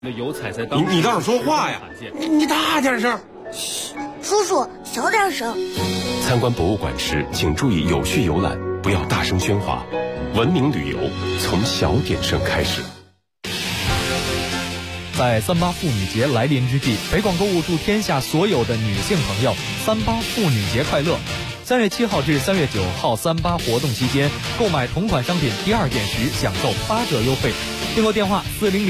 油彩在你倒是说话呀！你大点声。 嘘，叔叔小点声。 参观博物馆时，请注意有序游览，不要大声喧哗。文明旅游从小点声开始。 在38妇女节来临之际，北广购物祝天下所有的女性朋友38妇女节快乐。3月7号至3月9号38活动期间，购买同款商品第二件时享受8折优惠。订购电话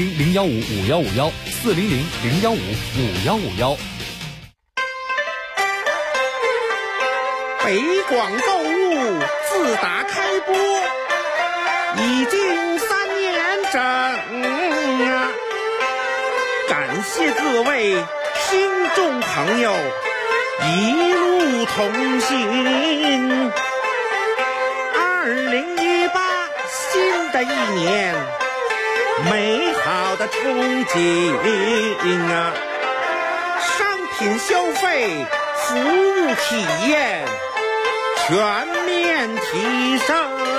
400-015-5151，400-015-5151。 北广购物自打开播已经3年整啊！感谢各位听众朋友一路同行。2018新的一年，美好的憧憬啊！商品消费，服务体验全面提升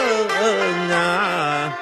啊！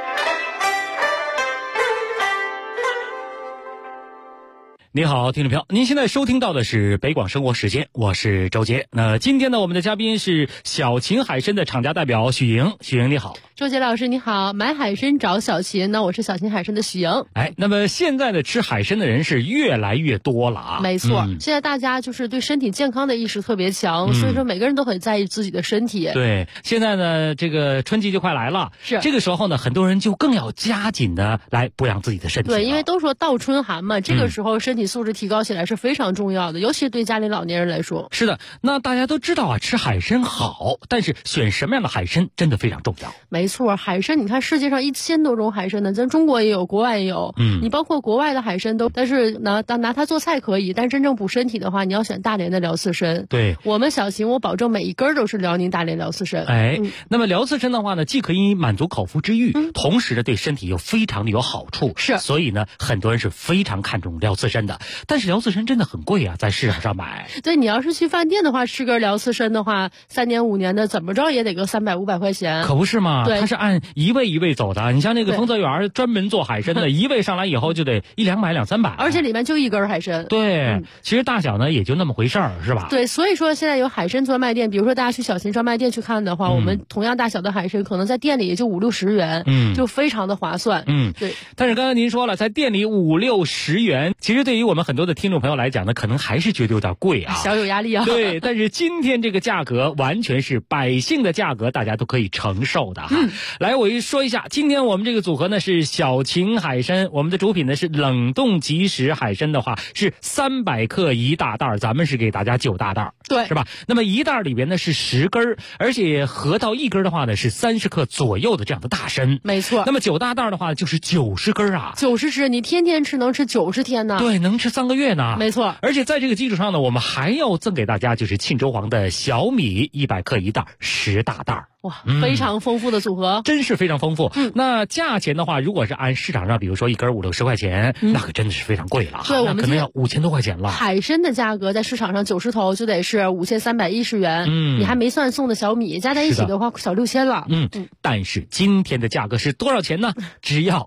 你好，听众朋友，您现在收听到的是北广生活时间，我是周杰。那今天呢，我们的嘉宾是小秦海参的厂家代表许莹。许莹你好。 周杰老师你好，买海参找小秦，那我是小秦海参的许莹。 那么现在的吃海参的人是越来越多了啊。 没错，现在大家就是对身体健康的意识特别强，所以说每个人都很在意自己的身体。 对，现在呢，这个春季就快来了， 是这个时候呢，很多人就更要加紧的来补养自己的身体。 对，因为都说倒春寒嘛，这个时候身体素质提高起来是非常重要的，尤其对家里老年人来说。 是的，那大家都知道啊，吃海参好，但是选什么样的海参真的非常重要。 没错，海参你看世界上1000多种海参呢，咱中国也有，国外也有。你包括国外的海参都，但是拿它做菜可以，但真正补身体的话，你要选大连的辽刺参。 对， 我们小秦我保证每一根都是辽宁大连辽刺参。 那么辽刺参的话呢，既可以满足口腹之欲，同时呢对身体又非常的有好处。 是， 所以呢很多人是非常看重辽刺参的。但是辽刺参真的很贵啊，在市场上买。 对，你要是去饭店的话，吃根辽刺参的话，3年5年的怎么着也得个300、500块钱。 可不是嘛？ 对， 它是按一位一位走的。你像那个丰泽园专门做海参的，一位上来以后就得100-200、300， 而且里面就一根海参。 对，其实大小呢也就那么回事儿，是吧？ 对，所以说现在有海参专卖店，比如说大家去小秦专卖店去看的话，我们同样大小的海参可能在店里也就50-60元，就非常的划算。对。 但是刚才您说了，在店里50-60元，其实对于我们很多的听众朋友来讲呢，可能还是觉得有点贵啊， 小有压力啊。 对，但是今天这个价格完全是百姓的价格，大家都可以承受的哈。来，我说一下，今天我们这个组合呢是小秦海参，我们的主品呢是冷冻即食海参的话是300克1大袋，咱们是给大家9大袋， 对， 是吧？那么1袋里边呢是10根，而且合到1根的话呢是30克左右的这样的大参。 没错。 那么9大袋的话就是90根啊 ，90只，你天天吃能吃90天呢。 对，能吃3个月呢。 没错。 而且在这个基础上呢，我们还要赠给大家就是庆州黄的小米100克1袋，10大袋。 哇，非常丰富的组合， 真是非常丰富。那价钱的话，如果是按市场上，比如说1根50-60块钱，那可真的是非常贵了。 对，我们可能要5000多块钱了。 海参的价格在市场上90头就得是5310元，你还没算送的小米，加在一起的话小6000了。 但是今天的价格是多少钱呢？只要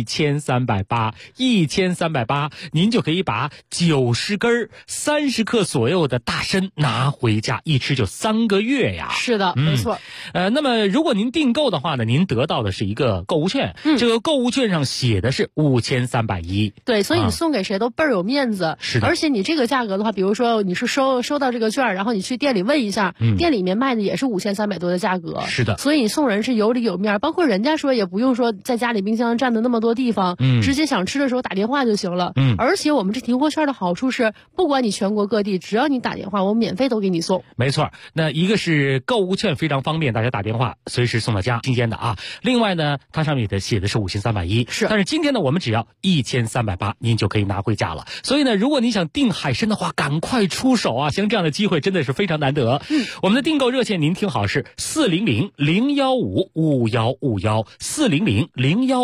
1380，1380，您就可以把90根30克左右的大参拿回家，一吃就3个月呀。 是的，没错。 那么如果您订购的话呢，您得到的是一个购物券，这个购物券上写的是5310。 对，所以你送给谁都倍儿有面子。 是的。 而且你这个价格的话，比如说你是收到这个券，然后你去店里问一下，店里面卖的也是5300多的价格。 是的。 所以你送人是有理有面，包括人家说也不用说在家里冰箱占的那么多地方，直接想吃的时候打电话就行了。而且我们这提货券的好处是，不管你全国各地，只要你打电话，我们免费都给你送。 没错，那一个是购物券非常方便，大家打电话随时送到家，新鲜的啊。另外呢，它上面写的是5310， 是。 但是今天呢，我们只要1380，您就可以拿回家了。所以呢，如果你想订海参的话，赶快出手啊！像这样的机会真的是非常难得。我们的订购热线您听好是400-015-5151，400-015-5151。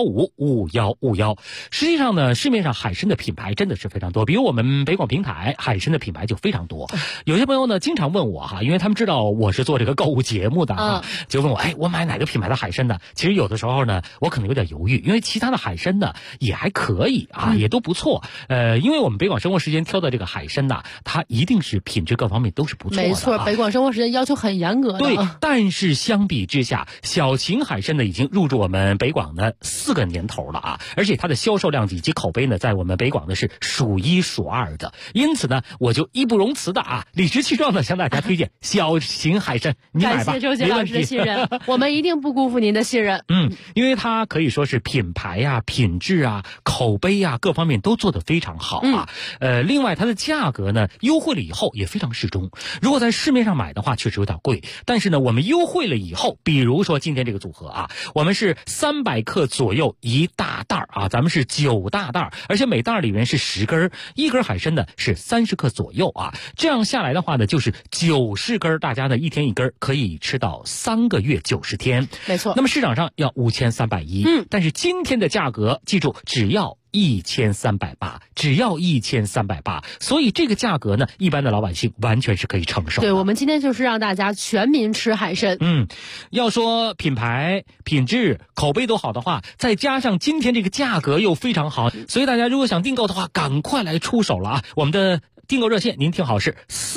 5151。实际上呢，市面上海参的品牌真的是非常多，比如我们北广平台海参的品牌就非常多。有些朋友呢经常问我因为他们知道我是做这个购物节目的就问我我买哪个品牌的海参呢？其实有的时候呢我可能有点犹豫，因为其他的海参呢也还可以也都不错。因为我们北广生活时间挑的这个海参呢，它一定是品质各方面都是不错的。 没错，北广生活时间要求很严格的。 对，但是相比之下，小秦海参呢已经入驻我们北广的4个年头了而且它的销售量以及口碑呢，在我们北广呢是数1数2的。因此呢，我就义不容辞的理直气壮的向大家推荐小秦海参，你买吧。 感谢周杰老师的信任，我们一定不辜负您的信任。 因为它可以说是品牌品质口碑各方面都做得非常好另外它的价格呢优惠了以后也非常适中。如果在市面上买的话确实有点贵，但是呢我们优惠了以后，比如说今天这个组合我们是300克左右一大袋咱们是9大袋，而且每袋里面是10根，一根海参呢是30克左右这样下来的话呢就是90根，大家呢一天一根，可以吃到3个月90天。 没错。 那么市场上要5310，但是今天的价格记住只要1380，只要1380，所以这个价格呢，一般的老百姓完全是可以承受的。 对，我们今天就是让大家全民吃海参。 要说品牌、品质、口碑都好的话，再加上今天这个价格又非常好，所以大家如果想订购的话，赶快来出手了我们的订购热线您听好是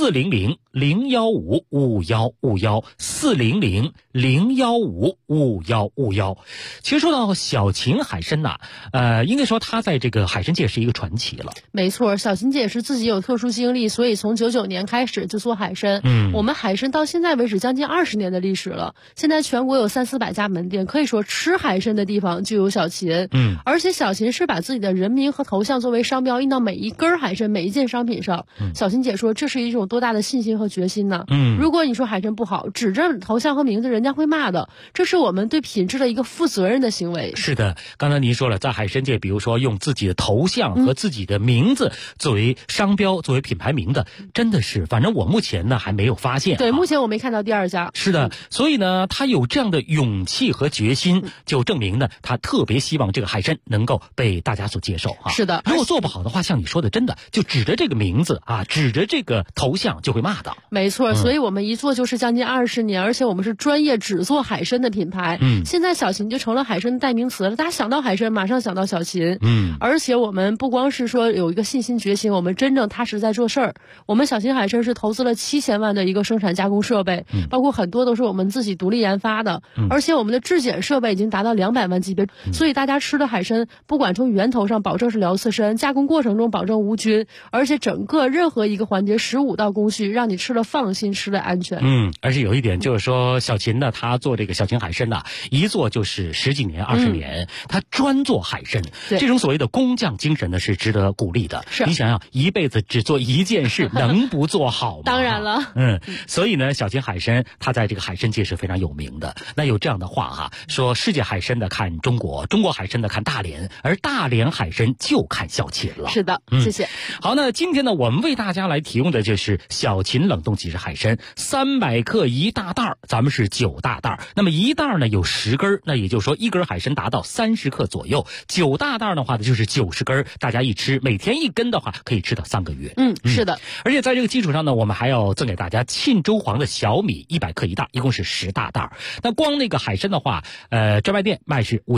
400-015-5151，400-015-5151。其实说到小秦海参应该说它在这个海参界是一个传奇了。 没错，小秦姐是自己有特殊经历，所以从99年开始就做海参。我们海参到现在为止将近20年的历史了，现在全国有300-400家门店，可以说吃海参的地方就有小秦。而且小秦是把自己的人名和头像作为商标印到每一根海参每一件商品上。小秦姐说这是一种多大的信心和决心呢？如果你说海参不好，指着头像和名字人家会骂的，这是我们对品质的一个负责任的行为。 是的，刚才您说了，在海参界比如说用自己的头像和自己的名字作为商标作为品牌名的，真的是反正我目前呢还没有发现。 对，目前我没看到第二家。 是的，所以呢他有这样的勇气和决心，就证明呢他特别希望这个海参能够被大家所接受是的， 如果做不好的话，像你说的真的就指着这个名字指着这个头像就会骂的。 没错，所以我们一做就是将近20年，而且我们是专业只做海参的品牌。现在小秦就成了海参的代名词了，大家想到海参马上想到小秦。而且我们不光是说有一个信心决心，我们真正踏实在做事儿。我们小秦海参是投资了7000万的一个生产加工设备，包括很多都是我们自己独立研发的，而且我们的质检设备已经达到200万级别，所以大家吃的海参不管从源头上保证是辽刺参，加工过程中保证无菌，而且整个任何一个环节15道工序，让你吃了放心，吃了安全。 而且有一点就是说，小秦呢，他做这个小秦海参一做就是10几年、20年，他专做海参，这种所谓的工匠精神呢是值得鼓励的。你想想，一辈子只做一件事，能不做好吗？ 当然了。 所以呢，小秦海参他在这个海参界是非常有名的。那有这样的话说世界海参的看中国，中国海参的看大连，而大连海参就看小秦了。 是的，谢谢。 好，那今天呢，我们为大家来提供的就是小秦冷冻即食海参，300克一大袋，咱们是9大袋。那么一袋呢有10根，那也就是说一根海参达到30克左右，9大袋的话呢就是90根，大家一吃每天1根的话可以吃到3个月。 是的。 而且在这个基础上呢，我们还要赠给大家沁州黄的小米100克一袋，一共是10大袋。那光那个海参的话，专卖店卖是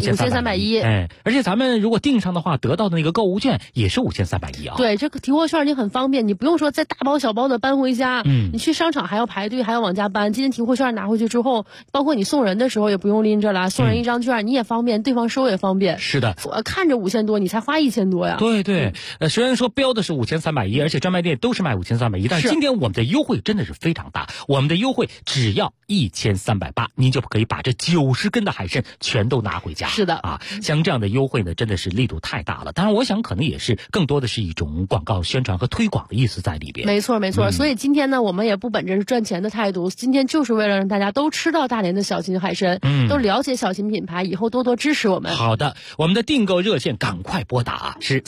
5310，而且咱们如果订上的话，得到的那个购物券也是5310 对，这个提货券你很方便，你不用说再大包小包的搬回家，你去商场还要排队，还要往家搬。今天提货券拿回去之后，包括你送人的时候也不用拎着了，送人一张券你也方便，对方收也方便。 是的， 看着5000多，你才花1000多呀。 对，虽然说标的是5310，而且专卖店都是卖5310，但是今天我们的优惠真的是非常大，我们的优惠只要1380，您就可以把这90根的海参全都拿回家。 是的像这样的优惠呢，真的是力度太大了。当然，我想可能也是更多的是一种广告宣传和推广的意思在里边。 没错，所以今天呢。 天呢，我们也不本着是赚钱的态度，今天就是为了让大家都吃到大连的小秦海参，都了解小秦品牌，以后多多支持我们。 好的，我们的订购热线赶快拨打，是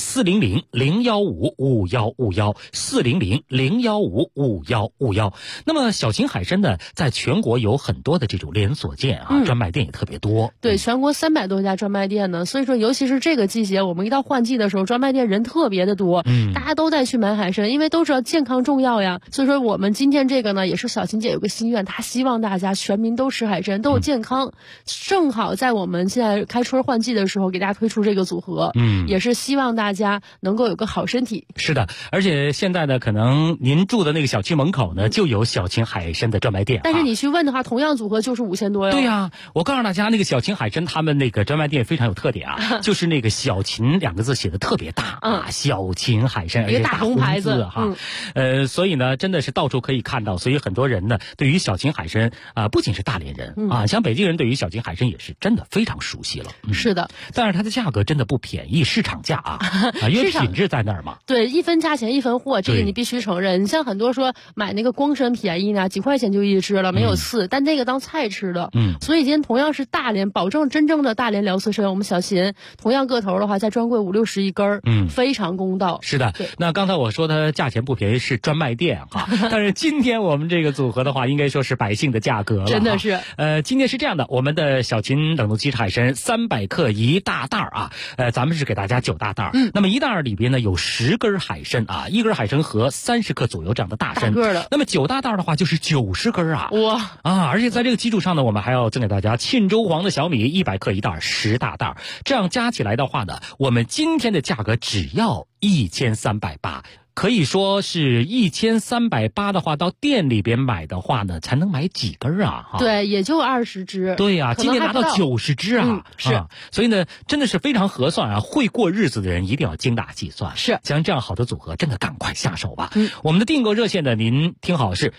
400-015-5151，400-015-5151。那么小秦海参呢，在全国有很多的这种连锁店啊，专卖店也特别多。 对，全国300多家专卖店呢，所以说尤其是这个季节，我们一到换季的时候，专卖店人特别的多，大家都在去买海参，因为都知道健康重要呀。所以说我们今天这个呢，也是小秦姐有个心愿，她希望大家全民都吃海参，都有健康。正好在我们现在开春换季的时候，给大家推出这个组合，也是希望大家能够有个好身体。 是的，而且现在呢，可能您住的那个小区门口呢，就有小秦海参的专卖店。 但是你去问的话，同样组合就是5000多哟。 对呀，我告诉大家，那个小秦海参他们那个专卖店非常有特点啊，就是那个小秦2个字写的特别大啊，小秦海参，而且大红牌子哈。所以呢，真的是到处可以看到，所以很多人呢，对于小秦海参不仅是大连人啊，像北京人对于小秦海参也是真的非常熟悉了。 是的， 但是它的价格真的不便宜，市场价啊，因为品质在那儿嘛。 对，一分价钱一分货，这个你必须承认。你像很多说买那个光参便宜呢，几块钱就一只了，没有刺，但那个当菜吃的。所以今天同样是大连，保证真正的大连辽刺参，我们小秦同样个头的话，在专柜50-60一根，非常公道。 是的，那刚才我说它价钱不便宜是专卖店啊，但是今天我们这个组合的话，应该说是百姓的价格了。 真的是。 今天是这样的，我们的小秦冷冻鸡翅海参300克1大袋啊，咱们是给大家9大袋。那么1袋里边呢有10根海参啊，一根海参和30克左右这样的大参。 大个的。 那么9大袋的话就是90根啊。 哇啊！而且在这个基础上呢，我们还要赠给大家沁州黄的小米100克1袋10大袋，这样加起来的话呢，我们今天的价格只要1380。可以说是1380的话，到店里边买的话呢，才能买几根啊？ 对，也就20只。 对呀，今天拿到90只啊！ 是， 所以呢，真的是非常合算啊！会过日子的人一定要精打细算。 是， 像这样好的组合，真的赶快下手吧。我们的订购热线呢，您听好是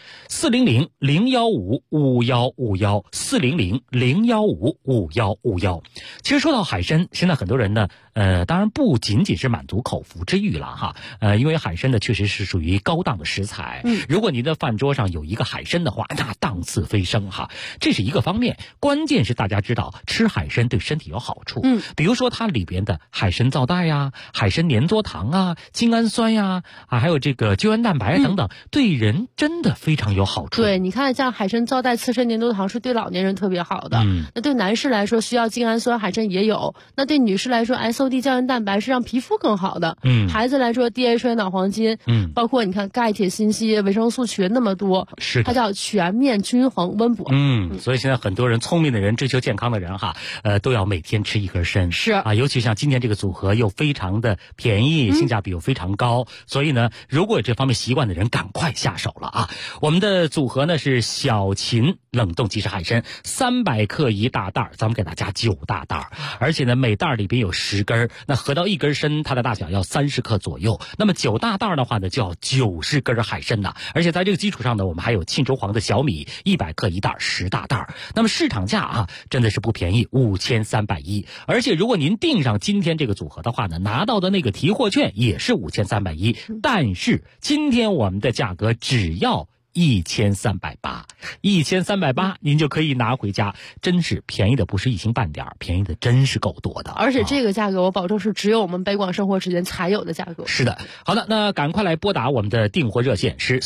400-015-5151，400-015-5151。其实说到海参，现在很多人呢，当然不仅仅是满足口腹之欲了哈，因为海参呢确实是属于高档的食材。如果您的饭桌上有一个海参的话，那档次飞升哈，这是一个方面。关键是大家知道吃海参对身体有好处，比如说它里边的海参皂带呀、海参粘唑糖啊、精氨酸呀还有这个胶原蛋白等等，对人真的非常有好处。 对，你看像海参皂带、刺参粘唑糖是对老年人特别好的。那对男士来说需要精氨酸，海参也有。那对女士来说 SOD 胶原蛋白是让皮肤更好的。孩子来说 DHA 脑黄金，包括你看钙、铁、锌、硒、维生素群那么多， 是它叫全面均衡温补。 所以现在很多人聪明的人、追求健康的人哈，都要每天吃一根参。 是啊，尤其像今天这个组合又非常的便宜，性价比又非常高，所以呢，如果有这方面习惯的人，赶快下手了啊！我们的组合呢是小秦冷冻鸡翅海参300克1大袋，咱们给大家9大袋，而且呢每袋里边有10根，那合到一根参，它的大小要30克左右。那么9大袋的话呢，就要90根海参呐，而且在这个基础上呢，我们还有沁州黄的小米100克1袋10大袋。那么市场价啊，真的是不便宜，5310。而且如果您订上今天这个组合的话呢，拿到的那个提货券也是5310，但是今天我们的价格只要1380，1380您就可以拿回家，真是便宜的不是一星半点，便宜的真是够多的。 而且这个价格我保证是只有我们北广生活时间才有的价格。 是的，好的，那赶快来拨打我们的订货热线是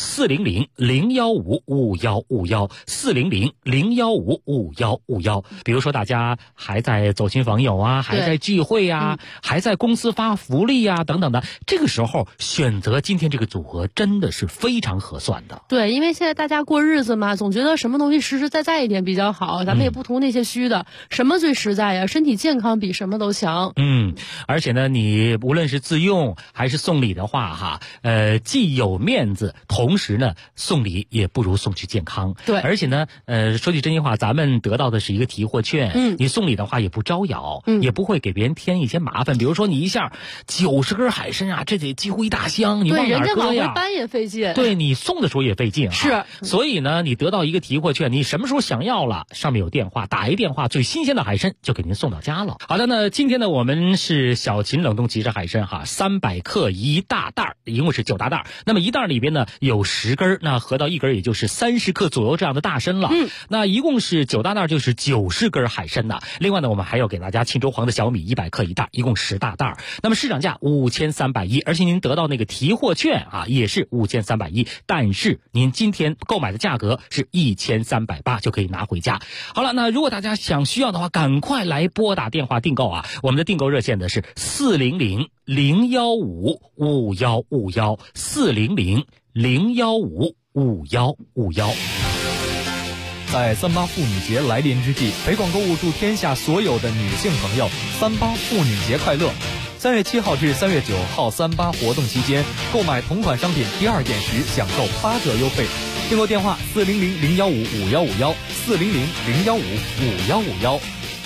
400-015-5151，400-015-5151。比如说大家还在走亲访友啊，还在聚会啊，还在公司发福利啊等等的，这个时候选择今天这个组合真的是非常合算的。 对，因为现在大家过日子嘛，总觉得什么东西实实在在一点比较好，咱们也不图那些虚的，什么最实在呀？身体健康比什么都强。 而且呢，你无论是自用还是送礼的话哈，既有面子，同时呢送礼也不如送去健康。 对， 而且呢，说句真心话，咱们得到的是一个提货券，你送礼的话也不招摇，也不会给别人添一些麻烦。比如说你一下90根海参啊，这得几乎一大箱，你往哪搁呀？ 对，人家往回搬也费劲。 对，你送的时候也费劲。 境是， 所以呢，你得到一个提货券，你什么时候想要了，上面有电话，打一电话，最新鲜的海参就给您送到家了。好的，那今天呢，我们是小秦冷冻即食海参300克一大袋，一共是9大袋。那么一袋里边呢有10根，那合到一根也就是30克左右这样的大参了。那一共是9大袋，就是90根海参呢。另外呢，我们还要给大家庆州黄的小米100克一袋，一共10大袋。那么市场价5310，而且您得到那个提货券也是5310，但是您今天购买的价格是1380就可以拿回家。好了，那如果大家需要的话，赶快来拨打电话订购我们的订购热线的是400-015-5151 400-015-5151。 在38妇女节来临之际，北广购物祝天下所有的女性朋友38妇女节快乐。3月7号至3月9号38活动期间，购买同款商品第2件时享受8折优惠。订购电话400-015-5151 400-015-5151。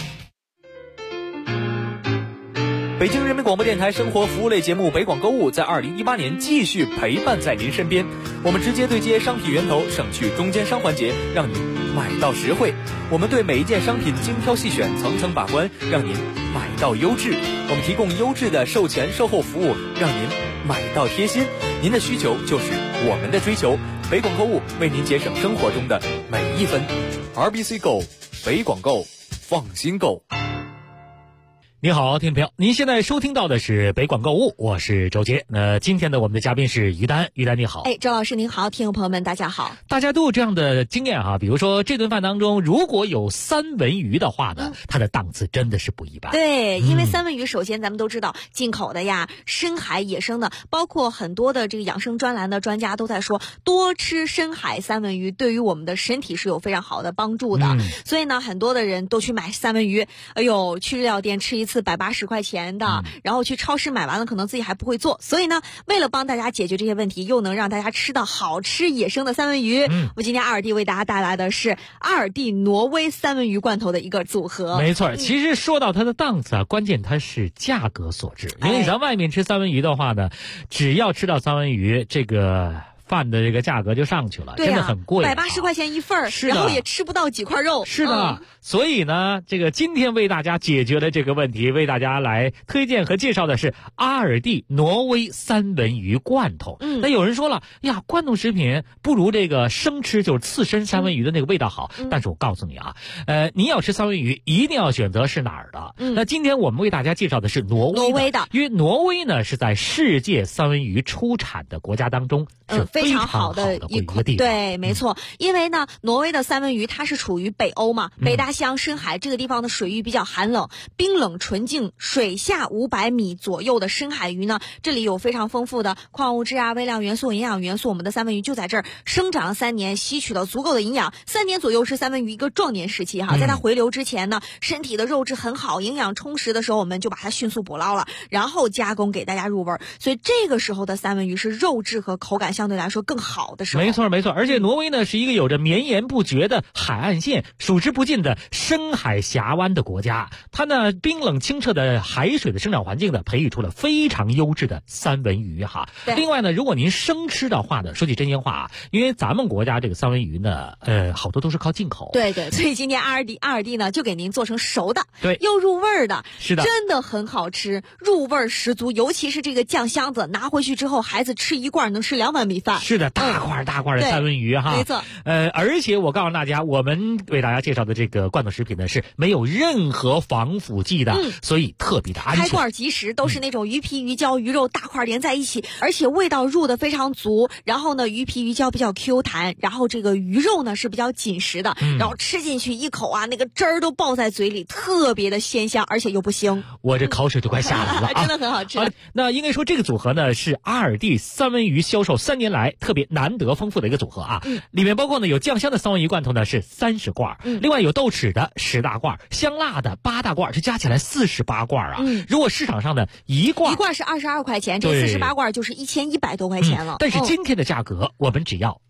北京人民广播电台生活服务类节目北广购物在2018年继续陪伴在您身边。我们直接对接商品源头，省去中间商环节，让您买到实惠。我们对每一件商品精挑细选，层层把关，让您买到优质。我们提供优质的售前售后服务，让您买到贴心。您的需求就是我们的追求。北广购物为您节省生活中的每一分。RBC Go， 北广购，放心购。 你好，听众朋友，您现在收听到的是北广购物，我是周杰。今天的我们的嘉宾是于丹，于丹你好。 周老师您好，听众朋友们大家好。 大家都有这样的经验比如说这顿饭当中如果有三文鱼的话呢，它的档次真的是不一般。 对，因为三文鱼首先咱们都知道进口的呀，深海野生的，包括很多的这个养生专栏的专家都在说，多吃深海三文鱼对于我们的身体是有非常好的帮助的。所以呢，很多的人都去买三文鱼，去日料店吃一次180块钱的，然后去超市买完了可能自己还不会做。所以呢，为了帮大家解决这些问题，又能让大家吃到好吃野生的三文鱼，我今天阿尔蒂为大家带来的是阿尔蒂挪威三文鱼罐头的一个组合。 没错，其实说到它的档次关键它是价格所致。因为咱外面吃三文鱼的话呢，只要吃到三文鱼，这个饭的这个价格就上去了，真的很贵 ，180块钱一份，然后也吃不到几块肉。 是的，所以呢，这个今天为大家解决了这个问题，为大家来推荐和介绍的是阿尔蒂挪威三文鱼罐头。那有人说了呀，罐头食品不如这个生吃，就是刺身三文鱼的那个味道好。但是我告诉你你要吃三文鱼一定要选择是哪儿的。那今天我们为大家介绍的是挪威的，因为挪威呢是在世界三文鱼出产的国家当中是非常好的一个地方。 对，没错。因为呢，挪威的三文鱼它是处于北欧嘛，北大西洋深海这个地方的水域比较寒冷，冰冷纯净，水下500米左右的深海鱼呢，这里有非常丰富的矿物质微量元素、营养元素。我们的三文鱼就在这儿生长了3年，吸取了足够的营养。3年左右是三文鱼一个壮年时期在它回流之前呢，身体的肉质很好，营养充实的时候，我们就把它迅速捕捞了，然后加工给大家入味。所以这个时候的三文鱼是肉质和口感相对来说更好的时候。 没错没错，而且挪威呢是一个有着绵延不绝的海岸线、数之不尽的深海峡湾的国家。它呢冰冷清澈的海水的生长环境呢，培育出了非常优质的三文鱼另外呢，如果您生吃的话呢，说句真心话因为咱们国家这个三文鱼呢好多都是靠进口。 对对，所以今天阿尔蒂呢就给您做成熟的， 对， 又入味的。 是的， 真的很好吃，入味十足。尤其是这个酱箱子拿回去之后，孩子吃一罐能吃2碗米饭。 是的，大块大块的三文鱼没错。 而且我告诉大家，我们为大家介绍的这个罐头食品呢是没有任何防腐剂的，所以特别的安全。 开罐即食，都是那种鱼皮鱼胶鱼肉大块连在一起，而且味道入的非常足。然后呢，鱼皮鱼胶比较 Q 弹，然后这个鱼肉呢是比较紧实的，然后吃进去一口那个汁儿都爆在嘴里，特别的鲜香，而且又不腥。 我这口水都快下来了真的很好吃。 那应该说这个组合呢是阿尔蒂三文鱼销售3年来特别难得丰富的一个组合里面包括呢有酱香的三文鱼罐头呢是30罐，另外有豆豉的10大罐，香辣的8大罐，这加起来48罐如果市场上的一罐是22块钱，这48罐就是1100多块钱了。 但是今天的价格我们只要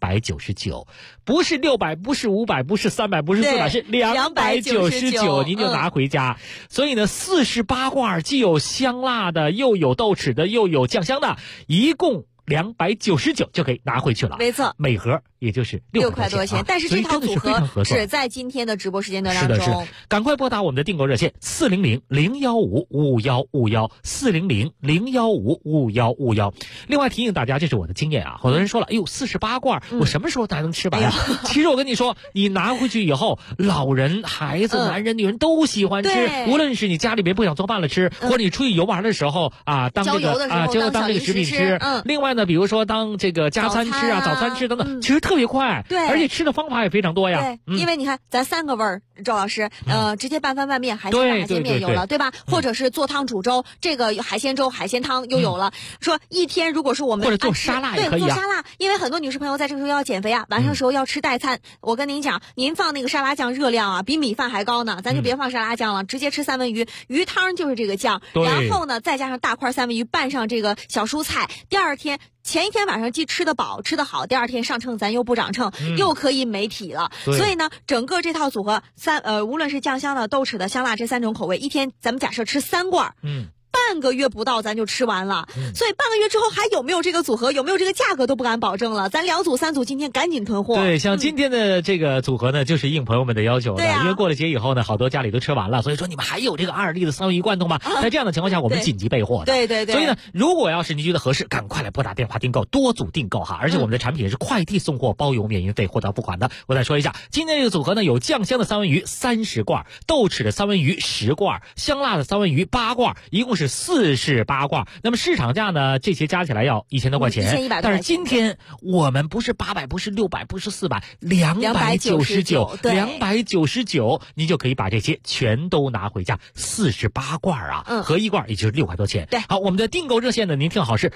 299，不是600，不是500，不是300，不是400，是299，您就拿回家。所以呢，48罐既有香辣的，又有豆豉的，又有酱香的，一共 299就可以拿回去了。 没错， 每盒也就是6块多钱。 但是这套组合只在今天的直播时间段当中。 是的，赶快拨打我们的订购热线400-015-51515，400-015-515。另外提醒大家，这是我的经验啊，好多人说了，哎呦，48罐，我什么时候才能吃完啊？其实我跟你说，你拿回去以后，老人、孩子、男人、女人都喜欢吃，无论是你家里边不想做饭了吃，或者你出去游玩的时候啊，当这个当这个食品吃。另外呢，比如说当这个加餐吃啊、早餐吃等等，其实特别快， 对， 而且吃的方法也非常多呀。 对，因为你看咱3个味儿，周老师，直接拌饭拌面，海鲜面有了，对吧？或者是做汤煮粥，这个海鲜粥、海鲜汤又有了。说一天如果是我们或者做沙拉也可以啊， 做沙拉，因为很多女士朋友在这个时候要减肥啊，晚上时候要吃代餐。我跟您讲，您放那个沙拉酱热量啊，比米饭还高呢，咱就别放沙拉酱了，直接吃三文鱼，鱼汤就是这个酱，然后呢再加上大块三文鱼，拌上这个小蔬菜，前一天晚上既吃得饱吃得好，第二天上秤咱又不长秤，又可以美体了。所以呢，整个这套组合无论是酱香的、豆豉的、香辣这3种口味，一天咱们假设吃3罐，半个月不到咱就吃完了，所以半个月之后还有没有这个组合，有没有这个价格都不敢保证了。咱2组3组今天赶紧囤货。 对，像今天的这个组合呢，就是应朋友们的要求的，因为过了节以后呢，好多家里都吃完了，所以说你们还有这个2L的三文鱼罐头吗？在这样的情况下，我们紧急备货的。 对。 所以呢，如果要是您觉得合适，赶快来拨打电话订购，多组订购哈。而且我们的产品是快递送货，包邮免运费，货到付款的。我再说一下，今天这个组合呢，有酱香的三文鱼30罐，豆豉的三文鱼10罐，香辣的三文鱼8罐，一共是48罐。那么市场价呢，这些加起来要1000多块钱，但是今天我们不是800，不是600，不是400，299，299，你就可以把这些全都拿回家，48罐啊，合一罐也就是6块多钱。 对， 好，我们的订购热线呢，您听好是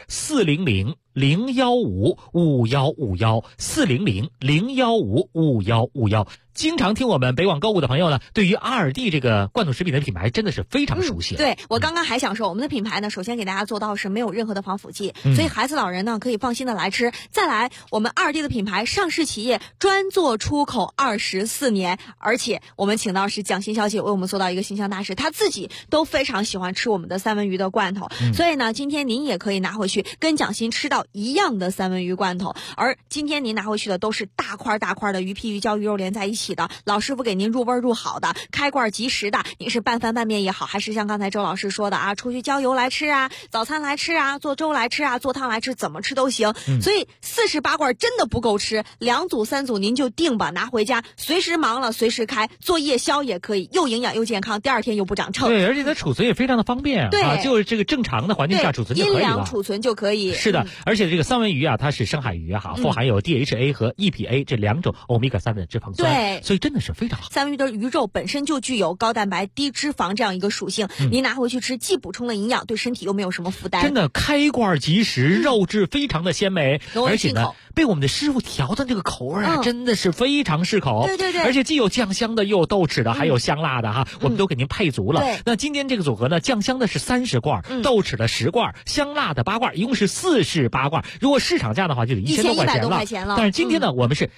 400-015-515，400-015-515。经常听我们北广购物的朋友呢，对于2D这个罐头食品的品牌真的是非常熟悉。 对，我刚刚还想说，我们的品牌呢，首先给大家做到是没有任何的防腐剂，所以孩子老人呢可以放心的来吃。再来，我们2D的品牌上市企业专做出口24年，而且我们请到是蒋欣小姐为我们做到一个形象大使，她自己都非常喜欢吃我们的三文鱼的罐头，所以呢，今天您也可以拿回去跟蒋欣吃到一样的三文鱼罐头。而今天您拿回去的都是大块大块的鱼皮、鱼胶、鱼肉连在一起的，老师傅给您入味入好的，开罐即食的。你是拌饭拌面也好，还是像刚才周老师说的啊，出去郊游来吃啊，早餐来吃啊，做粥来吃啊，做汤来吃，怎么吃都行。所以48罐真的不够吃，2组3组您就定吧，拿回家随时忙了随时开，做夜宵也可以，又营养又健康，第二天又不长秤。 对，而且它储存也非常的方便，对，就是这个正常的环境下储存就可以了， 阴凉储存就可以。 是的，而且这个三文鱼啊，它是深海鱼啊，富含有 DHA 和 EPA 这2种欧米伽3的脂肪酸， 对， 所以真的是非常好。 三文鱼的鱼肉本身就具有高蛋白、低脂肪这样一个属性，您拿回去吃，既补充了营养，对身体又没有什么负担。 真的开罐即食，肉质非常的鲜美，而且呢，被我们的师傅调的这个口味啊，真的是非常适口。 对， 而且既有酱香的，又有豆豉的，还有香辣的哈，我们都给您配足了。那今天这个组合呢，酱香的是30罐，豆豉的10罐，香辣的8罐，一共是48罐。如果市场价的话，就得1000多块钱了。但是今天呢，我们是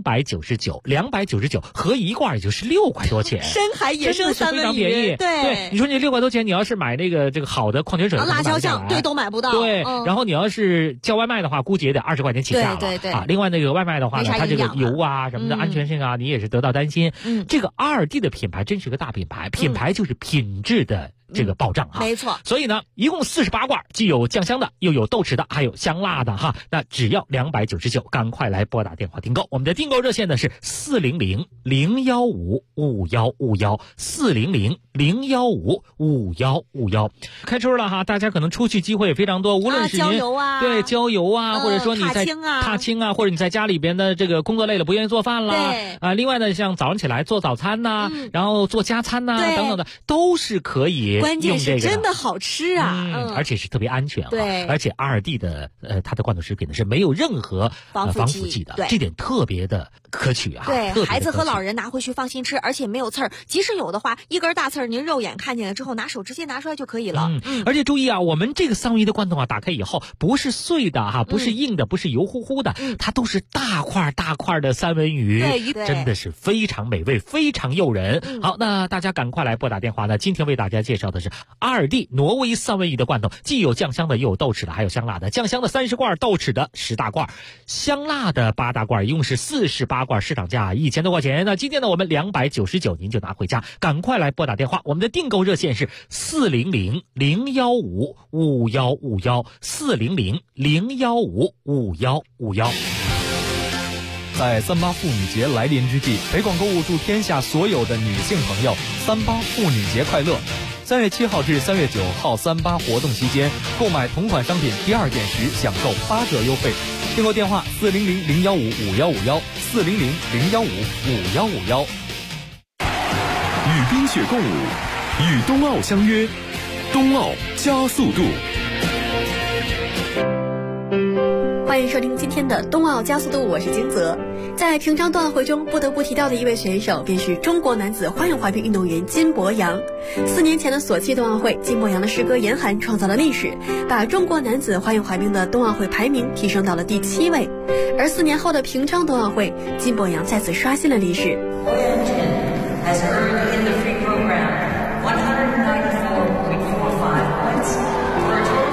299，合一罐也就是6块多钱。 深海野生三文鱼， 非常便宜。对，你说你6块多钱，你要是买这个好的矿泉水， 辣椒酱，对，都买不到。 对，然后你要是叫外卖的话，估计也得20块钱起价了。 对啊，另外那个外卖的话呢，它这个油啊什么的安全性啊，你也是得到担心。这个2D的品牌真是个大品牌，品牌就是品质的这个保障哈， 没错。 所以呢，一共48罐，既有酱香的，又有豆豉的，还有香辣的哈。那只要299，赶快来拨打电话订购。我们的订购热线呢是400-015-515，400-015-515。开春了哈，大家可能出去机会也非常多，无论是您郊游啊， 对郊游啊，或者说你在踏青啊，或者你在家里边的这个工作累了不愿意做饭啦，另外呢，像早上起来做早餐呐，然后做加餐呐等等的，都是可以用这个的。 关键是真的好吃啊， 而且是特别安全啊。 对， 而且2D的它的罐头食品呢是没有任何防腐剂的，这点特别的可取啊。 对，孩子和老人拿回去放心吃，而且没有刺儿，即使有的话，一根大刺儿您肉眼看见了之后，拿手直接拿出来就可以了。 而且注意啊，我们这个三文鱼的罐头啊，打开以后不是碎的哈，不是硬的，不是油乎乎的，它都是大块大块的三文鱼，真的是非常美味，非常诱人。好，那大家赶快来拨打电话呢。今天为大家介绍的是阿尔蒂挪威三文鱼的罐头，既有酱香的，又有豆豉的，还有香辣的。酱香的30罐，豆豉的10大罐，香辣的8大罐，一共是48罐，市场价1000多块钱。那今天呢，我们299您就拿回家，赶快来拨打电话。我们的订购热线是400-015-5151，400-015-5151。 在38妇女节来临之际，北广购物祝天下所有的女性朋友38妇女节快乐！3月7号至3月9号38活动期间，购买同款商品第2件时享受8折优惠。订购电话400-015-5151，400-015-5151。 与冰雪共舞，与冬奥相约，冬奥加速度。 欢迎收听今天的冬奥加速度，我是金泽。在平昌冬奥会中不得不提到的一位选手，便是中国男子花样滑冰运动员金博洋。4年前的索契冬奥会，金博洋的师哥严寒创造了历史，把中国男子花样滑冰的冬奥会排名提升到了第7位。而4年后的平昌冬奥会，金博洋再次刷新了历史。has earned in the free program 194.45 points for a total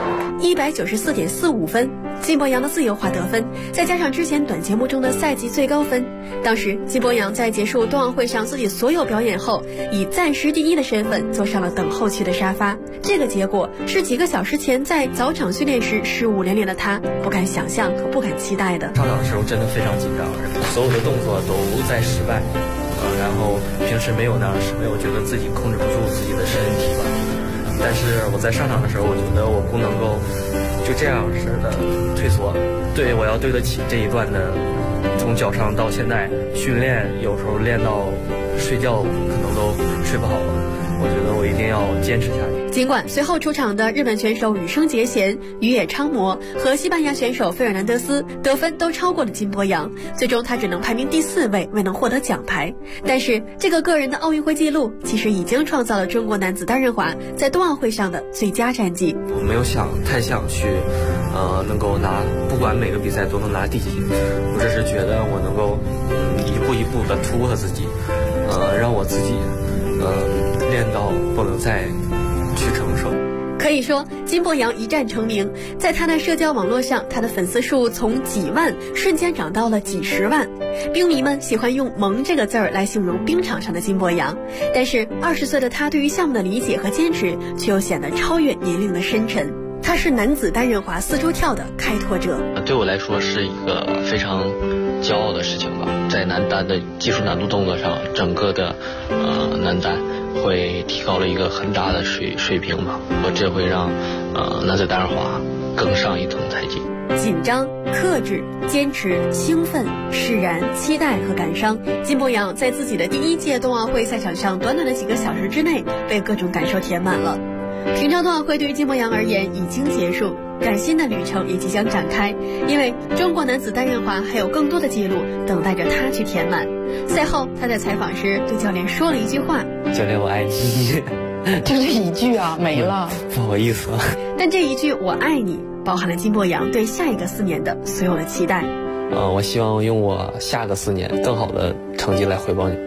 score 194.45分。金博洋的自由滑得分，再加上之前短节目中的赛季最高分，当时金博洋在结束冬奥会上自己所有表演后，以暂时第1的身份坐上了等候区的沙发。这个结果是几个小时前在早场训练时失误连连的他不敢想象和不敢期待的。 上场的时候真的非常紧张，所有的动作都在失败，然后平时没有那样的失败，我觉得自己控制不住自己的身体吧。但是我在上场的时候，我觉得我不能够就这样式的退缩，对，我要对得起这一段的从脚上到现在训练，有时候练到睡觉可能都睡不好了，我觉得我一定要坚持下去。 尽管随后出场的日本选手羽生结弦、宇野昌磨和西班牙选手费尔南德斯得分都超过了金博洋，最终他只能排名第4位，未能获得奖牌。但是这个个人的奥运会纪录其实已经创造了中国男子单人滑在冬奥会上的最佳战绩。 我没有太想去能够拿，不管每个比赛都能拿第几，我只是觉得我能够一步一步的突破自己，让我自己练到不能再去承受。 可以说金博洋一战成名，在他的社交网络上，他的粉丝数从几万瞬间涨到了几10万。冰迷们喜欢用萌这个字儿来形容冰场上的金博洋，但是20岁的他对于项目的理解和坚持却又显得超越年龄的深沉。他是男子单人滑4周跳的开拓者， 对我来说是一个非常骄傲的事情吧。在男单的技术难度动作上，整个的男单会提高了一个很大的水平吧，这会让男子单人滑更上一层台阶。 紧张、克制、坚持、兴奋、释然、期待和感伤，金博洋在自己的第1届冬奥会赛场上短短的几个小时之内被各种感受填满了。平昌冬奥会对于金博洋而言已经结束，崭新的旅程也即将展开，因为中国男子单人滑还有更多的记录等待着他去填满。赛后他在采访时对教练说了一句话： 教练我爱你。 就这一句啊，没了， 不好意思。 但这一句我爱你包含了金博洋对下一个4年的所有的期待。 我希望用我下个4年更好的成绩来回报你。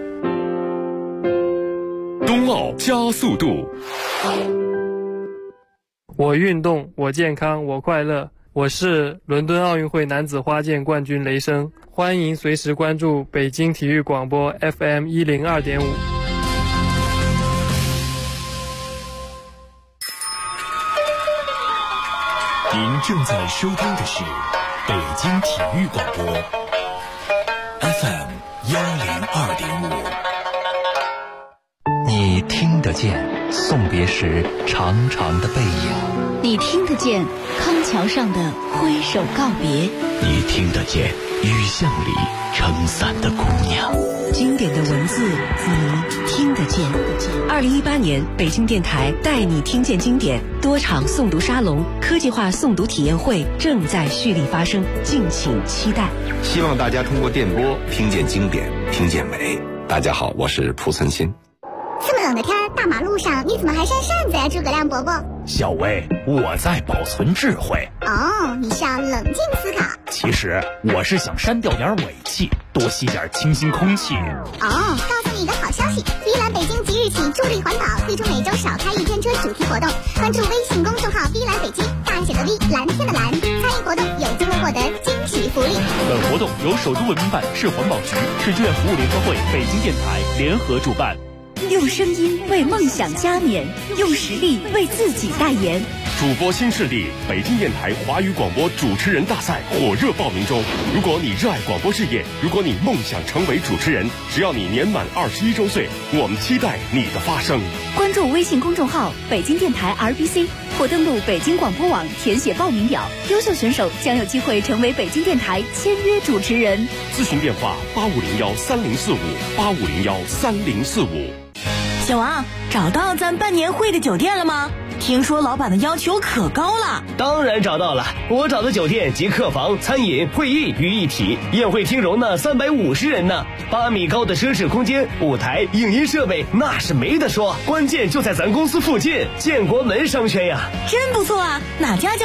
冬奥加速度。 我运动，我健康，我快乐。我是伦敦奥运会男子花剑冠军雷声，欢迎随时关注北京体育广播 FM 102.5。 您正在收听的是北京体育广播 FM 102.5。 你听得见送别时长长的背影， 你听得见康桥上的挥手告别， 你听得见雨巷里撑伞的姑娘。 经典的文字你听得见。2018年北京电台带你听见经典多场诵读沙龙、科技化诵读体验会正在蓄力发生，敬请期待。 希望大家通过电波听见经典，听见美。大家好，我是蒲存昕。 这么冷的天，大马路上你怎么还扇扇子呀，诸葛亮伯伯？ 小薇，我在保存智慧。 哦，你是要冷静思考。 其实我是想删掉点尾气，多吸点清新空气。 哦，告诉你一个好消息，V蓝北京即日起助力环保，推出每周少开一天车主题活动。关注微信公众号 V蓝北京，大写的 V， 蓝天的蓝，参与活动有机会获得惊喜福利。 本活动由首都文明办、市环保局、市志愿服务联合会、北京电台联合主办。 用声音为梦想加冕，用实力为自己代言。 主播新势力北京电台华语广播主持人大赛火热报名中。如果你热爱广播事业，如果你梦想成为主持人，只要你年满21周岁，我们期待你的发声。 关注微信公众号北京电台 RBC 或登录北京广播网填写报名表，优秀选手将有机会成为北京电台签约主持人。 咨询电话8501304585013045。 小王，找到咱办年会的酒店了吗？听说老板的要求可高了。 当然找到了，我找的酒店集客房、餐饮、会议于一体，宴会厅容纳350人呢，8米高的奢侈空间，舞台、影音设备那是没得说，关键就在咱公司附近，建国门商圈呀。 真不错啊，哪家叫